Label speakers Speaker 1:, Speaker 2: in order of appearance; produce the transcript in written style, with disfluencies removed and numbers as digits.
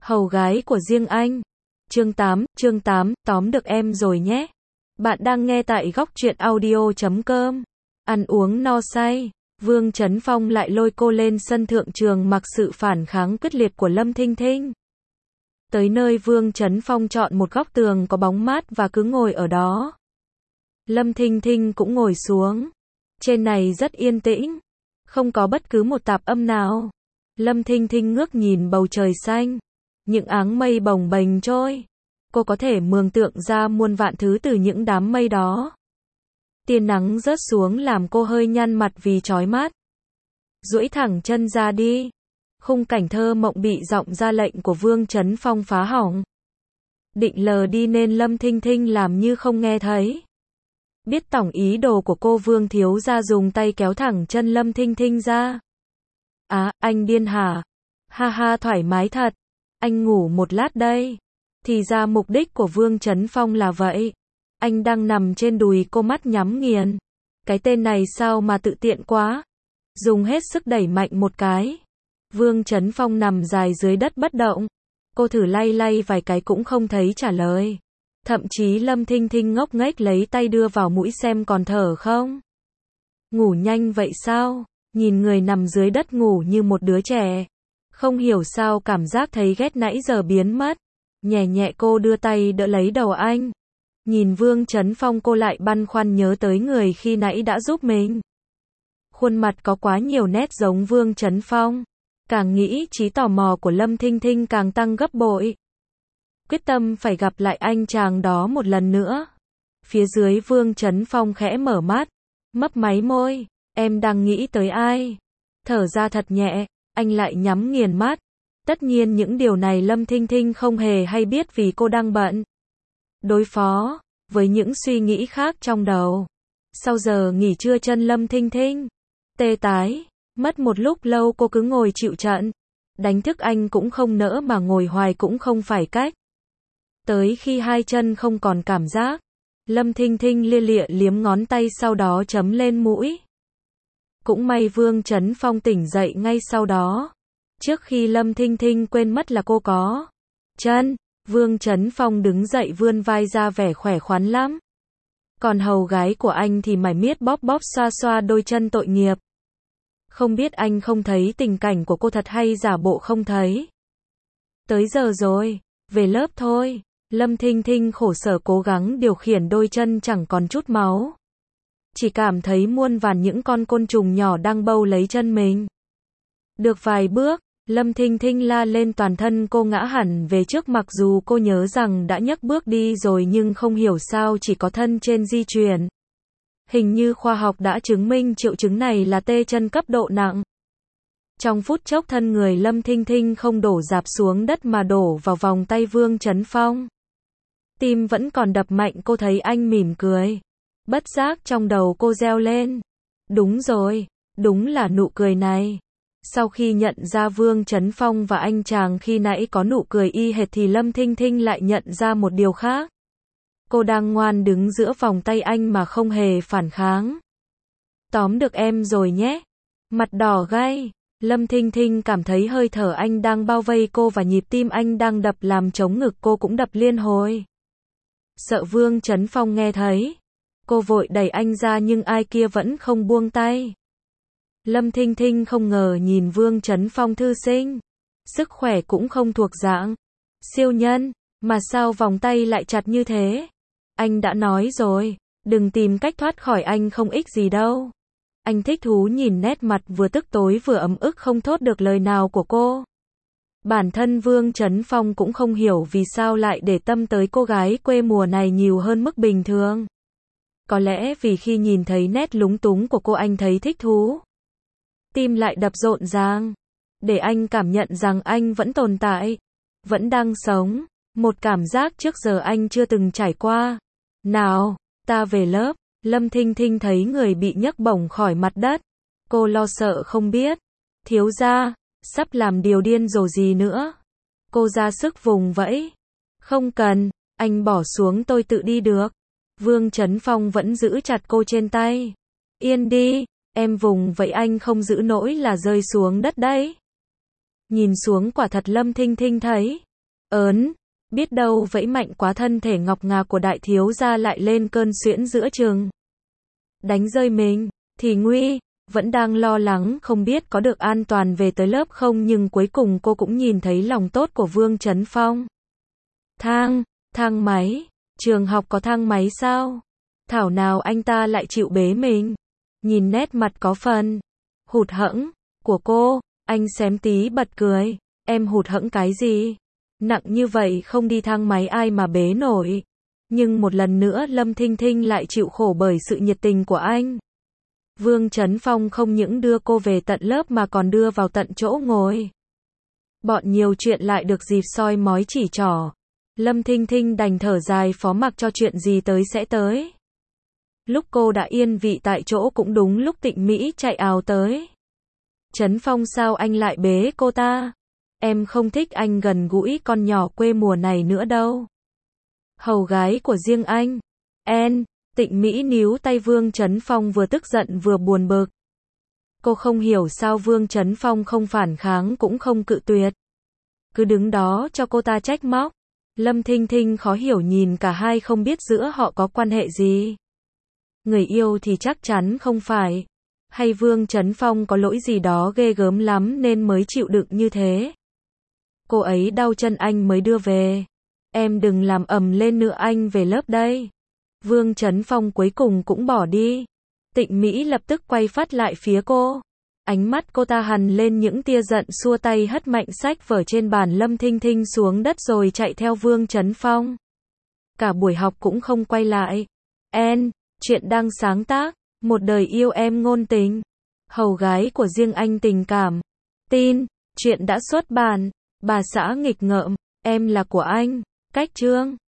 Speaker 1: Hầu gái của riêng anh. Chương 8, tóm được em rồi nhé. Bạn đang nghe tại góc truyện audio.com. Ăn uống no say, Vương Chấn Phong lại lôi cô lên sân thượng trường mặc sự phản kháng quyết liệt của Lâm Thinh Thinh. Tới nơi Vương Chấn Phong chọn một góc tường có bóng mát và cứ ngồi ở đó. Lâm Thinh Thinh cũng ngồi xuống. Trên này rất yên tĩnh, không có bất cứ một tạp âm nào. Lâm Thinh Thinh ngước nhìn bầu trời xanh, những áng mây bồng bềnh trôi. Cô có thể mường tượng ra muôn vạn thứ từ những đám mây đó. Tia nắng rớt xuống làm cô hơi nhăn mặt vì chói mắt. Duỗi thẳng chân ra đi. Khung cảnh thơ mộng bị giọng ra lệnh của Vương Chấn Phong phá hỏng. Định lờ đi nên Lâm Thinh Thinh làm như không nghe thấy. Biết tổng ý đồ của cô, Vương thiếu gia dùng tay kéo thẳng chân Lâm Thinh Thinh ra. Anh điên hả? Ha ha, thoải mái thật. Anh ngủ một lát đây. Thì ra mục đích của Vương Chấn Phong là vậy. Anh đang nằm trên đùi cô, mắt nhắm nghiền. Cái tên này sao mà tự tiện quá. Dùng hết sức đẩy mạnh một cái. Vương Chấn Phong nằm dài dưới đất bất động. Cô thử lay lay vài cái cũng không thấy trả lời. Thậm chí Lâm Thinh Thinh ngốc nghếch lấy tay đưa vào mũi xem còn thở không. Ngủ nhanh vậy sao? Nhìn người nằm dưới đất ngủ như một đứa trẻ. Không hiểu sao cảm giác thấy ghét nãy giờ biến mất. Nhẹ nhẹ cô đưa tay đỡ lấy đầu anh. Nhìn Vương Chấn Phong, cô lại băn khoăn nhớ tới người khi nãy đã giúp mình. Khuôn mặt có quá nhiều nét giống Vương Chấn Phong. Càng nghĩ trí tò mò của Lâm Thinh Thinh càng tăng gấp bội. Quyết tâm phải gặp lại anh chàng đó một lần nữa. Phía dưới Vương Chấn Phong khẽ mở mắt, mấp máy môi. Em đang nghĩ tới ai? Thở ra thật nhẹ, anh lại nhắm nghiền mắt. Tất nhiên những điều này Lâm Thinh Thinh không hề hay biết vì cô đang bận đối phó với những suy nghĩ khác trong đầu. Sau giờ nghỉ trưa chân Lâm Thinh Thinh tê tái, mất một lúc lâu cô cứ ngồi chịu trận. Đánh thức anh cũng không nỡ mà ngồi hoài cũng không phải cách. Tới khi hai chân không còn cảm giác, Lâm Thinh Thinh lia lịa liếm ngón tay sau đó chấm lên mũi. Cũng may Vương Chấn Phong tỉnh dậy ngay sau đó. Trước khi Lâm Thinh Thinh quên mất là cô có chân, Vương Chấn Phong đứng dậy vươn vai ra vẻ khỏe khoắn lắm. Còn hầu gái của anh thì mải miết bóp bóp xoa xoa đôi chân tội nghiệp. Không biết anh không thấy tình cảnh của cô thật hay giả bộ không thấy. Tới giờ rồi, về lớp thôi. Lâm Thinh Thinh khổ sở cố gắng điều khiển đôi chân chẳng còn chút máu. Chỉ cảm thấy muôn vàn những con côn trùng nhỏ đang bâu lấy chân mình. Được vài bước, Lâm Thinh Thinh la lên, toàn thân cô ngã hẳn về trước, mặc dù cô nhớ rằng đã nhấc bước đi rồi nhưng không hiểu sao chỉ có thân trên di chuyển. Hình như khoa học đã chứng minh triệu chứng này là tê chân cấp độ nặng. Trong phút chốc thân người Lâm Thinh Thinh không đổ rạp xuống đất mà đổ vào vòng tay Vương Chấn Phong. Tim vẫn còn đập mạnh, cô thấy anh mỉm cười. Bất giác trong đầu cô reo lên. Đúng rồi, đúng là nụ cười này. Sau khi nhận ra Vương Chấn Phong và anh chàng khi nãy có nụ cười y hệt thì Lâm Thinh Thinh lại nhận ra một điều khác. Cô đang ngoan đứng giữa vòng tay anh mà không hề phản kháng. Tóm được em rồi nhé. Mặt đỏ gay, Lâm Thinh Thinh cảm thấy hơi thở anh đang bao vây cô và nhịp tim anh đang đập làm trống ngực cô cũng đập liên hồi. Sợ Vương Chấn Phong nghe thấy, cô vội đẩy anh ra nhưng ai kia vẫn không buông tay. Lâm Thinh Thinh không ngờ nhìn Vương Chấn Phong thư sinh, sức khỏe cũng không thuộc dạng siêu nhân, mà sao vòng tay lại chặt như thế. Anh đã nói rồi, đừng tìm cách thoát khỏi anh, không ích gì đâu. Anh thích thú nhìn nét mặt vừa tức tối vừa ấm ức không thốt được lời nào của cô. Bản thân Vương Chấn Phong cũng không hiểu vì sao lại để tâm tới cô gái quê mùa này nhiều hơn mức bình thường. Có lẽ vì khi nhìn thấy nét lúng túng của cô anh thấy thích thú. Tim lại đập rộn ràng, để anh cảm nhận rằng anh vẫn tồn tại, vẫn đang sống, một cảm giác trước giờ anh chưa từng trải qua. Nào, ta về lớp. Lâm Thinh Thinh thấy người bị nhấc bổng khỏi mặt đất. Cô lo sợ không biết. Thiếu gia, sắp làm điều điên rồ gì nữa. Cô ra sức vùng vẫy. Không cần, anh bỏ xuống tôi tự đi được. Vương Chấn Phong vẫn giữ chặt cô trên tay. Yên đi, em vùng vậy anh không giữ nổi là rơi xuống đất đấy. Nhìn xuống quả thật Lâm Thinh Thinh thấy ớn, biết đâu vẫy mạnh quá thân thể ngọc ngà của đại thiếu gia lại lên cơn suyễn giữa chừng. Đánh rơi mình, thì nguy, vẫn đang lo lắng không biết có được an toàn về tới lớp không nhưng cuối cùng cô cũng nhìn thấy lòng tốt của Vương Chấn Phong. Thang máy, trường học có thang máy sao? Thảo nào anh ta lại chịu bế mình. Nhìn nét mặt có phần hụt hẫng của cô, anh xém tí bật cười. Em hụt hẫng cái gì? Nặng như vậy không đi thang máy ai mà bế nổi. Nhưng một lần nữa Lâm Thinh Thinh lại chịu khổ bởi sự nhiệt tình của anh. Vương Chấn Phong không những đưa cô về tận lớp mà còn đưa vào tận chỗ ngồi. Bọn nhiều chuyện lại được dịp soi mói chỉ trỏ. Lâm Thinh Thinh đành thở dài phó mặc cho chuyện gì tới sẽ tới. Lúc cô đã yên vị tại chỗ cũng đúng lúc Tịnh Mỹ chạy ào tới. Chấn Phong sao anh lại bế cô ta? Em không thích anh gần gũi con nhỏ quê mùa này nữa đâu. Hầu gái của riêng anh. Tịnh Mỹ níu tay Vương Chấn Phong vừa tức giận vừa buồn bực. Cô không hiểu sao Vương Chấn Phong không phản kháng cũng không cự tuyệt. Cứ đứng đó cho cô ta trách móc. Lâm Thinh Thinh khó hiểu nhìn cả hai không biết giữa họ có quan hệ gì. Người yêu thì chắc chắn không phải. Hay Vương Chấn Phong có lỗi gì đó ghê gớm lắm nên mới chịu đựng như thế. Cô ấy đau chân anh mới đưa về. Em đừng làm ầm lên nữa anh về lớp đây. Vương Chấn Phong cuối cùng cũng bỏ đi. Tịnh Mỹ lập tức quay phát lại phía cô. Ánh mắt cô ta hằn lên những tia giận xua tay hất mạnh sách vở trên bàn Lâm Thinh Thinh xuống đất rồi chạy theo Vương Chấn Phong. Cả buổi học cũng không quay lại. Chuyện đang sáng tác, một đời yêu em ngôn tình. Hầu gái của riêng anh tình cảm. Tin, chuyện đã xuất bản. Bà xã nghịch ngợm, em là của anh. Cách chương